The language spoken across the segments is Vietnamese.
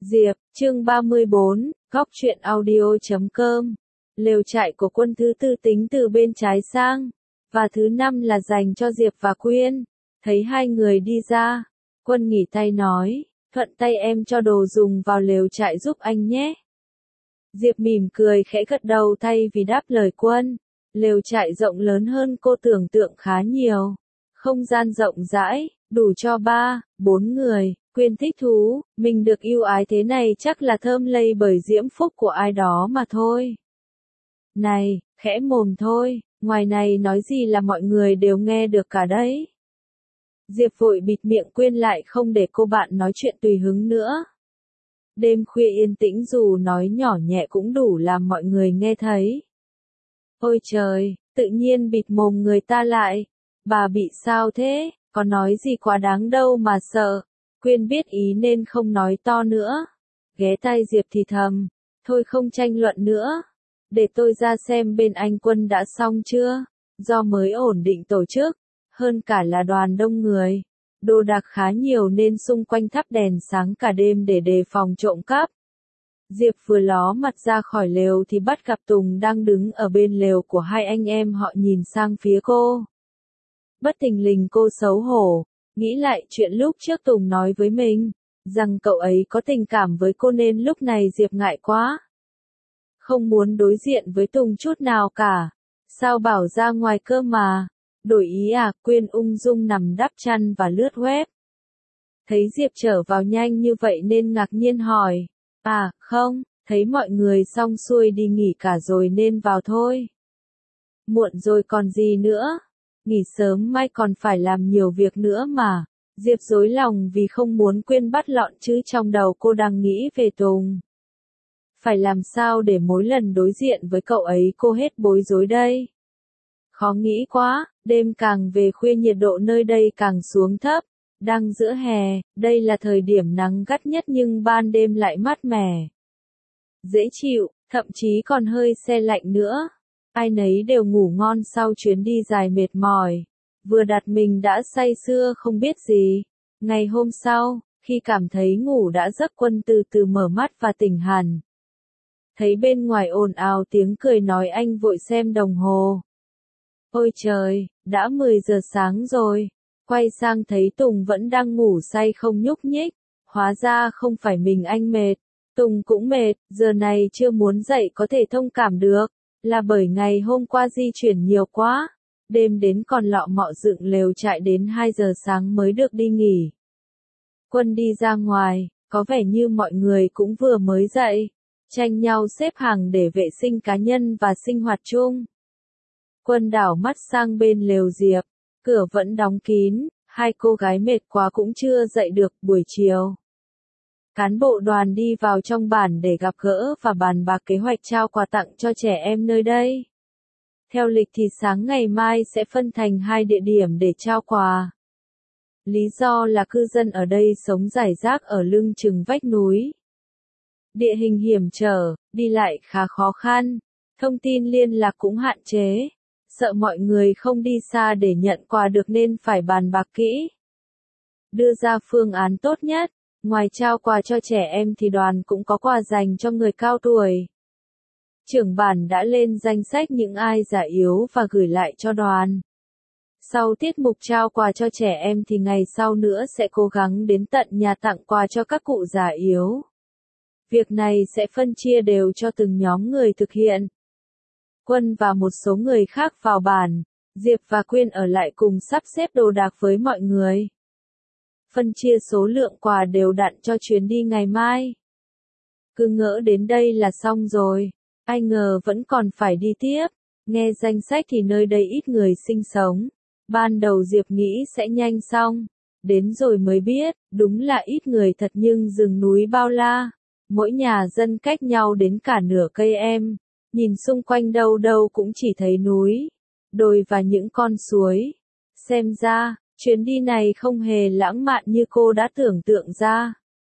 Diệp, chương 34, góc truyện audio.com. Lều trại của Quân thứ tư tính từ bên trái sang, và thứ năm là dành cho Diệp và Quyên. Thấy hai người đi ra, Quân nghỉ tay nói, thuận tay em cho đồ dùng vào lều trại giúp anh nhé. Diệp mỉm cười khẽ gật đầu thay vì đáp lời Quân. Lều trại rộng lớn hơn cô tưởng tượng khá nhiều. Không gian rộng rãi, đủ cho 3-4 người. Quyên thích thú, mình được yêu ái thế này chắc là thơm lây bởi diễm phúc của ai đó mà thôi. Này, khẽ mồm thôi, ngoài này nói gì là mọi người đều nghe được cả đấy. Diệp vội bịt miệng Quyên lại không để cô bạn nói chuyện tùy hứng nữa. Đêm khuya yên tĩnh dù nói nhỏ nhẹ cũng đủ làm mọi người nghe thấy. Ôi trời, tự nhiên bịt mồm người ta lại. Bà bị sao thế, có nói gì quá đáng đâu mà sợ. Quyên biết ý nên không nói to nữa. Ghé tai Diệp thì thầm, thôi không tranh luận nữa. Để tôi ra xem bên anh Quân đã xong chưa. Do mới ổn định tổ chức, hơn cả là đoàn đông người. Đồ đạc khá nhiều nên xung quanh thắp đèn sáng cả đêm để đề phòng trộm cắp. Diệp vừa ló mặt ra khỏi lều thì bắt gặp Tùng đang đứng ở bên lều của hai anh em họ nhìn sang phía cô. Bất thình lình cô xấu hổ. Nghĩ lại chuyện lúc trước Tùng nói với mình, rằng cậu ấy có tình cảm với cô nên lúc này Diệp ngại quá. Không muốn đối diện với Tùng chút nào cả. Sao bảo ra ngoài cơ mà. Đổi ý à, Quyên ung dung nằm đắp chăn và lướt web. Thấy Diệp trở vào nhanh như vậy nên ngạc nhiên hỏi. À, không, thấy mọi người xong xuôi đi nghỉ cả rồi nên vào thôi. Muộn rồi còn gì nữa. Nghỉ sớm mai còn phải làm nhiều việc nữa mà. Diệp rối lòng vì không muốn Quyên bắt lọn chứ trong đầu cô đang nghĩ về Tùng. Phải làm sao để mỗi lần đối diện với cậu ấy cô hết bối rối đây? Khó nghĩ quá, đêm càng về khuya nhiệt độ nơi đây càng xuống thấp. Đang giữa hè, đây là thời điểm nắng gắt nhất nhưng ban đêm lại mát mẻ. Dễ chịu, thậm chí còn hơi se lạnh nữa. Ai nấy đều ngủ ngon sau chuyến đi dài mệt mỏi. Vừa đặt mình đã say sưa không biết gì. Ngày hôm sau, khi cảm thấy ngủ đã giấc Quân từ từ mở mắt và tỉnh hẳn. Thấy bên ngoài ồn ào tiếng cười nói anh vội xem đồng hồ. Ôi trời, đã 10 giờ sáng rồi. Quay sang thấy Tùng vẫn đang ngủ say không nhúc nhích. Hóa ra không phải mình anh mệt. Tùng cũng mệt, giờ này chưa muốn dậy có thể thông cảm được. Là bởi ngày hôm qua di chuyển nhiều quá. Đêm đến còn lọ mọ dựng lều trại đến 2 giờ sáng mới được đi nghỉ. Quân đi ra ngoài, có vẻ như mọi người cũng vừa mới dậy. Tranh nhau xếp hàng để vệ sinh cá nhân và sinh hoạt chung. Quân đảo mắt sang bên lều Diệp. Cửa vẫn đóng kín, hai cô gái mệt quá cũng chưa dậy được buổi chiều. Cán bộ đoàn đi vào trong bản để gặp gỡ và bàn bạc kế hoạch trao quà tặng cho trẻ em nơi đây. Theo lịch thì sáng ngày mai sẽ phân thành 2 địa điểm để trao quà. Lý do là cư dân ở đây sống rải rác ở lưng chừng vách núi. Địa hình hiểm trở, đi lại khá khó khăn, thông tin liên lạc cũng hạn chế. Sợ mọi người không đi xa để nhận quà được nên phải bàn bạc kỹ. Đưa ra phương án tốt nhất. Ngoài trao quà cho trẻ em thì đoàn cũng có quà dành cho người cao tuổi. Trưởng bản đã lên danh sách những ai già yếu và gửi lại cho đoàn. Sau tiết mục trao quà cho trẻ em thì ngày sau nữa sẽ cố gắng đến tận nhà tặng quà cho các cụ già yếu. Việc này sẽ phân chia đều cho từng nhóm người thực hiện. Quân và một số người khác vào bản, Diệp và Quyên ở lại cùng sắp xếp đồ đạc với mọi người. Phân chia số lượng quà đều đặn cho chuyến đi ngày mai. Cứ ngỡ đến đây là xong rồi, ai ngờ vẫn còn phải đi tiếp. Nghe danh sách thì nơi đây ít người sinh sống. Ban đầu Diệp nghĩ sẽ nhanh xong. Đến rồi mới biết, đúng là ít người thật nhưng rừng núi bao la. Mỗi nhà dân cách nhau đến cả nửa cây em. Nhìn xung quanh đâu đâu cũng chỉ thấy núi, đồi và những con suối. Xem ra, chuyến đi này không hề lãng mạn như cô đã tưởng tượng ra.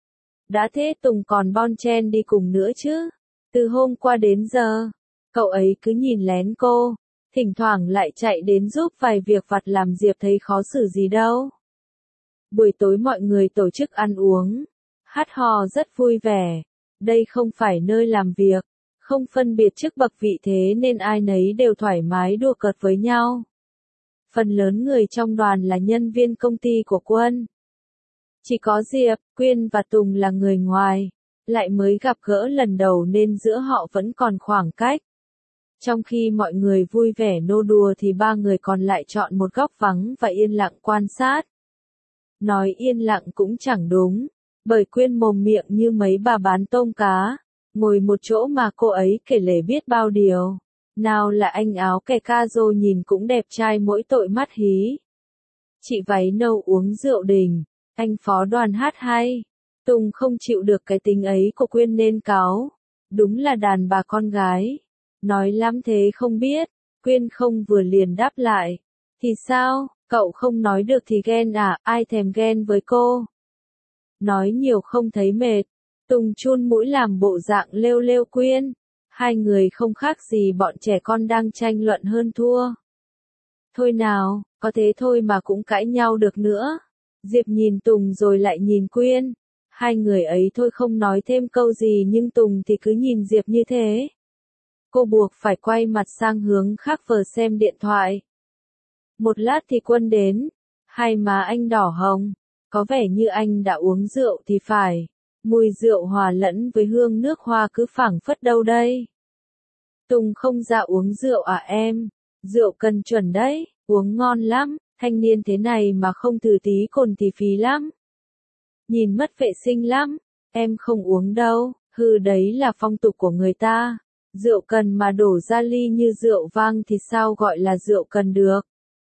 Đã thế Tùng còn bon chen đi cùng nữa chứ. Từ hôm qua đến giờ, cậu ấy cứ nhìn lén cô, thỉnh thoảng lại chạy đến giúp vài việc vặt làm Diệp thấy khó xử gì đâu. Buổi tối mọi người tổ chức ăn uống. hát hò rất vui vẻ. Đây không phải nơi làm việc, không phân biệt chức bậc vị thế nên ai nấy đều thoải mái đùa cợt với nhau. Phần lớn người trong đoàn là nhân viên công ty của Quân. Chỉ có Diệp, Quyên và Tùng là người ngoài, lại mới gặp gỡ lần đầu nên giữa họ vẫn còn khoảng cách. Trong khi mọi người vui vẻ nô đùa thì ba người còn lại chọn một góc vắng và yên lặng quan sát. Nói yên lặng cũng chẳng đúng, bởi Quyên mồm miệng như mấy bà bán tôm cá, ngồi một chỗ mà cô ấy kể lể biết bao điều. Nào là anh áo kẻ ca rô nhìn cũng đẹp trai mỗi tội mắt hí. Chị váy nâu uống rượu đình, anh phó đoàn hát hay. Tùng không chịu được cái tính ấy của Quyên nên cáu. Đúng là đàn bà con gái. Nói lắm thế không biết. Quyên không vừa liền đáp lại. Thì sao, cậu không nói được thì ghen à, ai thèm ghen với cô. Nói nhiều không thấy mệt. Tùng chun mũi làm bộ dạng lêu lêu Quyên. Hai người không khác gì bọn trẻ con đang tranh luận hơn thua. Thôi nào, có thế thôi mà cũng cãi nhau được nữa. Diệp nhìn Tùng rồi lại nhìn Quyên. Hai người ấy thôi không nói thêm câu gì nhưng Tùng thì cứ nhìn Diệp như thế. Cô buộc phải quay mặt sang hướng khác vờ xem điện thoại. Một lát thì Quân đến. Hai má anh đỏ hồng. Có vẻ như anh đã uống rượu thì phải. Mùi rượu hòa lẫn với hương nước hoa cứ phảng phất đâu đây. Tùng không dạ uống rượu à em? Rượu cần chuẩn đấy, uống ngon lắm, thanh niên thế này mà không thử tí cồn thì phí lắm. Nhìn mất vệ sinh lắm, em không uống đâu, hừ đấy là phong tục của người ta. Rượu cần mà đổ ra ly như rượu vang thì sao gọi là rượu cần được.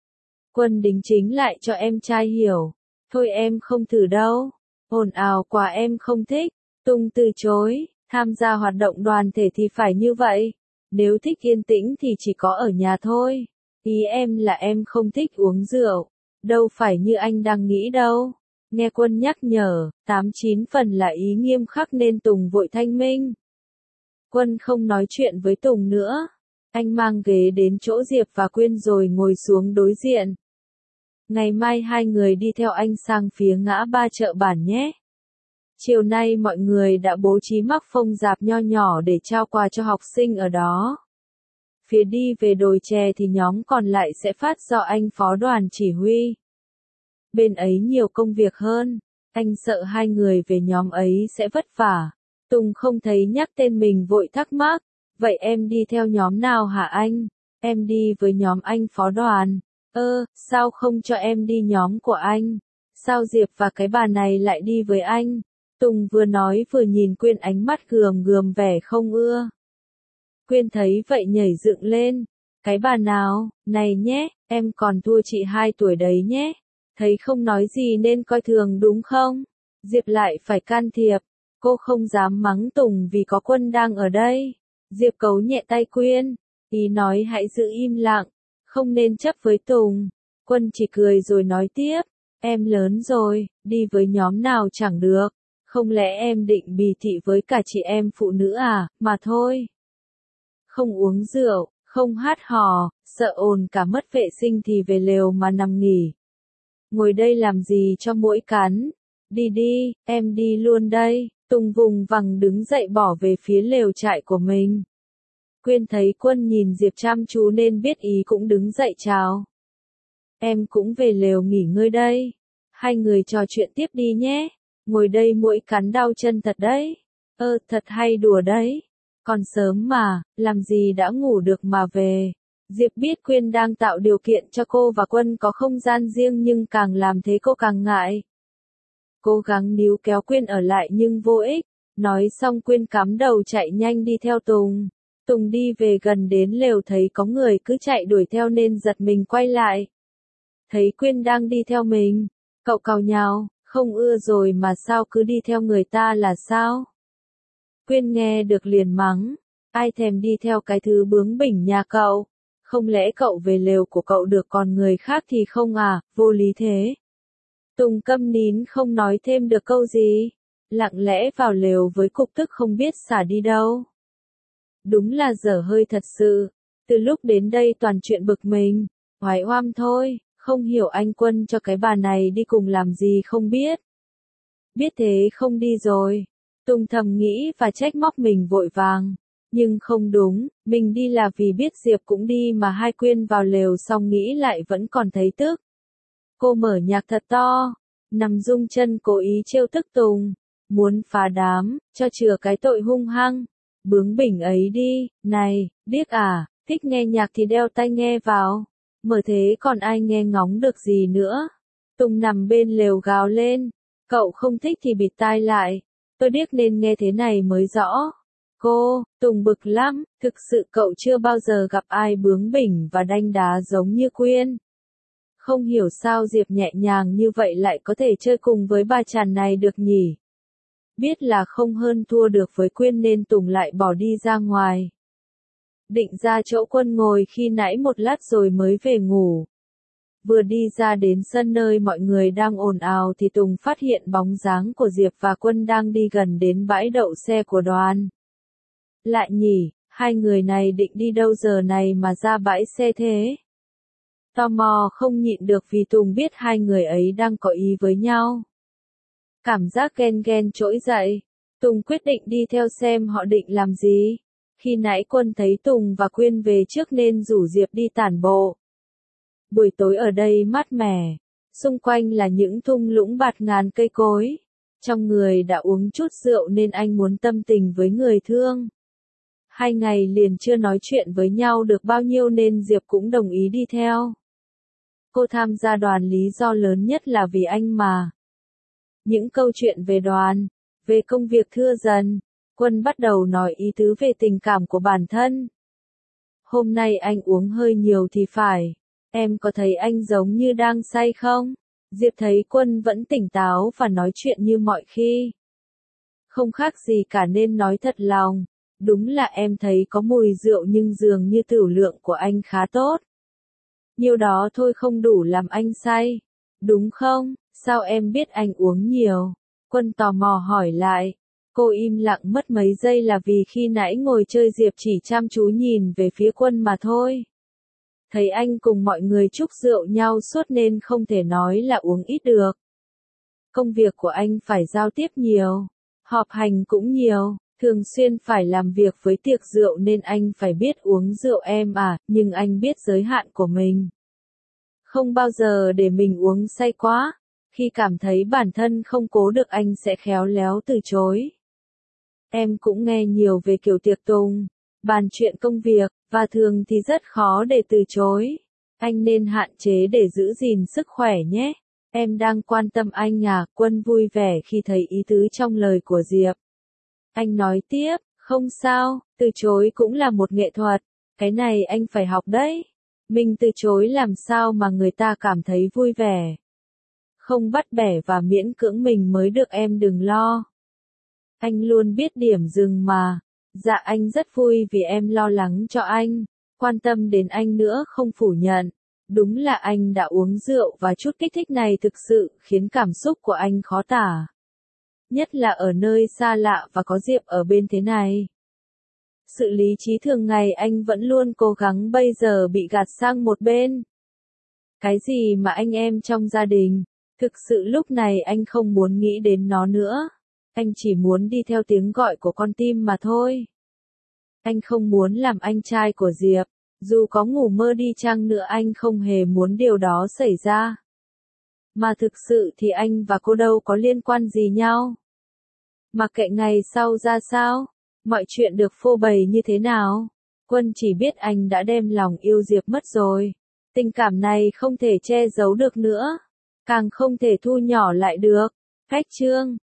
Quân đính chính lại cho em trai hiểu. Thôi em không thử đâu. Ồn ào quá em không thích. Tùng từ chối, tham gia hoạt động đoàn thể thì phải như vậy. Nếu thích yên tĩnh thì chỉ có ở nhà thôi. Ý em là em không thích uống rượu. Đâu phải như anh đang nghĩ đâu. Nghe Quân nhắc nhở, 8-9 phần là ý nghiêm khắc nên Tùng vội thanh minh. Quân không nói chuyện với Tùng nữa. Anh mang ghế đến chỗ Diệp và Quyên rồi ngồi xuống đối diện. Ngày mai hai người đi theo anh sang phía ngã ba chợ bản nhé. Chiều nay mọi người đã bố trí mắc phông rạp nho nhỏ để trao quà cho học sinh ở đó. Phía đi về Đồi Chè thì nhóm còn lại sẽ phát do anh phó đoàn chỉ huy. Bên ấy nhiều công việc hơn, anh sợ hai người về nhóm ấy sẽ vất vả. Tùng không thấy nhắc tên mình vội thắc mắc, vậy em đi theo nhóm nào hả anh? Em đi với nhóm anh phó đoàn. Sao không cho em đi nhóm của anh? Sao Diệp và cái bà này lại đi với anh? Tùng vừa nói vừa nhìn Quyên ánh mắt gườm gườm vẻ không ưa. Quyên thấy vậy nhảy dựng lên. Cái bà nào, này nhé, em còn thua chị 2 tuổi đấy nhé. Thấy không nói gì nên coi thường đúng không? Diệp lại phải can thiệp. Cô không dám mắng Tùng vì có Quân đang ở đây. Diệp cấu nhẹ tay Quyên. Ý nói hãy giữ im lặng. Không nên chấp với Tùng. Quân chỉ cười rồi nói tiếp. Em lớn rồi, đi với nhóm nào chẳng được. Không lẽ em định bì thị với cả chị em phụ nữ à, mà thôi. Không uống rượu, không hát hò, sợ ồn cả mất vệ sinh thì về lều mà nằm nghỉ. Ngồi đây làm gì cho muỗi cắn. Đi đi, em đi luôn đây. Tùng vùng vằng đứng dậy bỏ về phía lều trại của mình. Quyên thấy Quân nhìn Diệp chăm chú nên biết ý cũng đứng dậy chào. Em cũng về lều nghỉ ngơi đây. Hai người trò chuyện tiếp đi nhé. Ngồi đây muỗi cắn đau chân thật đấy. Thật hay đùa đấy. Còn sớm mà, làm gì đã ngủ được mà về. Diệp biết Quyên đang tạo điều kiện cho cô và Quân có không gian riêng nhưng càng làm thế cô càng ngại. Cố gắng níu kéo Quyên ở lại nhưng vô ích. Nói xong Quyên cắm đầu chạy nhanh đi theo Tùng. Tùng đi về gần đến lều thấy có người cứ chạy đuổi theo nên giật mình quay lại. Thấy Quyên đang đi theo mình. Cậu càu nhào, không ưa rồi mà sao cứ đi theo người ta là sao? Quyên nghe được liền mắng. Ai thèm đi theo cái thứ bướng bỉnh nhà cậu? Không lẽ cậu về lều của cậu được còn người khác thì không à, vô lý thế. Tùng câm nín không nói thêm được câu gì. Lặng lẽ vào lều với cục tức không biết xả đi đâu. Đúng là dở hơi thật sự. Từ lúc đến đây toàn chuyện bực mình. Oái oăm thôi, không hiểu anh Quân cho cái bà này đi cùng làm gì không biết. Biết thế không đi rồi. Tùng thầm nghĩ và trách móc mình vội vàng. Nhưng không đúng, mình đi là vì biết Diệp cũng đi mà hai Quyên vào lều xong nghĩ lại vẫn còn thấy tức. Cô mở nhạc thật to, nằm rung chân cố ý trêu tức Tùng. Muốn phá đám, cho chừa cái tội hung hăng. Bướng bỉnh ấy đi, này, điếc à, thích nghe nhạc thì đeo tai nghe vào. Mở thế còn ai nghe ngóng được gì nữa. Tùng nằm bên lều gào lên. Cậu không thích thì bịt tai lại. Tôi điếc nên nghe thế này mới rõ. Tùng bực lắm, thực sự cậu chưa bao giờ gặp ai bướng bỉnh và đanh đá giống như Quyên. Không hiểu sao Diệp nhẹ nhàng như vậy lại có thể chơi cùng với bà chàng này được nhỉ. Biết là không hơn thua được với Quyên nên Tùng lại bỏ đi ra ngoài. Định ra chỗ Quân ngồi khi nãy một lát rồi mới về ngủ. Vừa đi ra đến sân nơi mọi người đang ồn ào thì Tùng phát hiện bóng dáng của Diệp và Quân đang đi gần đến bãi đậu xe của đoàn. Lại nhỉ, hai người này định đi đâu giờ này mà ra bãi xe thế? Tò mò không nhịn được vì Tùng biết hai người ấy đang có ý với nhau. Cảm giác ghen ghen trỗi dậy. Tùng quyết định đi theo xem họ định làm gì. Khi nãy Quân thấy Tùng và Quyên về trước nên rủ Diệp đi tản bộ. Buổi tối ở đây mát mẻ. Xung quanh là những thung lũng bạt ngàn cây cối. Trong người đã uống chút rượu nên anh muốn tâm tình với người thương. 2 ngày liền chưa nói chuyện với nhau được bao nhiêu nên Diệp cũng đồng ý đi theo. Cô tham gia đoàn lý do lớn nhất là vì anh mà. Những câu chuyện về đoàn, về công việc thưa dần, Quân bắt đầu nói ý tứ về tình cảm của bản thân. Hôm nay anh uống hơi nhiều thì phải, em có thấy anh giống như đang say không? Diệp thấy Quân vẫn tỉnh táo và nói chuyện như mọi khi. Không khác gì cả nên nói thật lòng, đúng là em thấy có mùi rượu nhưng dường như tửu lượng của anh khá tốt. Nhiêu đó thôi không đủ làm anh say, đúng không? Sao em biết anh uống nhiều? Quân tò mò hỏi lại. Cô im lặng mất mấy giây là vì khi nãy ngồi chơi Diệp chỉ chăm chú nhìn về phía Quân mà thôi. Thấy anh cùng mọi người chúc rượu nhau suốt nên không thể nói là uống ít được. Công việc của anh phải giao tiếp nhiều, họp hành cũng nhiều, thường xuyên phải làm việc với tiệc rượu nên anh phải biết uống rượu em à, nhưng anh biết giới hạn của mình. Không bao giờ để mình uống say quá. Khi cảm thấy bản thân không cố được anh sẽ khéo léo từ chối. Em cũng nghe nhiều về kiểu tiệc tùng, bàn chuyện công việc, và thường thì rất khó để từ chối. Anh nên hạn chế để giữ gìn sức khỏe nhé. Em đang quan tâm anh à? Quân vui vẻ khi thấy ý tứ trong lời của Diệp. Anh nói tiếp, không sao, từ chối cũng là một nghệ thuật. Cái này anh phải học đấy. Mình từ chối làm sao mà người ta cảm thấy vui vẻ. Không bắt bẻ và miễn cưỡng mình mới được, em đừng lo. Anh luôn biết điểm dừng mà. Dạ anh rất vui vì em lo lắng cho anh, quan tâm đến anh nữa không phủ nhận. Đúng là anh đã uống rượu và chút kích thích này thực sự khiến cảm xúc của anh khó tả. Nhất là ở nơi xa lạ và có Diệp ở bên thế này. Sự lý trí thường ngày anh vẫn luôn cố gắng bây giờ bị gạt sang một bên. Cái gì mà anh em trong gia đình, thực sự lúc này anh không muốn nghĩ đến nó nữa. Anh chỉ muốn đi theo tiếng gọi của con tim mà thôi. Anh không muốn làm anh trai của Diệp. Dù có ngủ mơ đi chăng nữa anh không hề muốn điều đó xảy ra. Mà thực sự thì anh và cô đâu có liên quan gì nhau. Mặc kệ ngày sau ra sao, mọi chuyện được phô bày như thế nào, Quân chỉ biết anh đã đem lòng yêu Diệp mất rồi. Tình cảm này không thể che giấu được nữa, càng không thể thu nhỏ lại được. Cách chương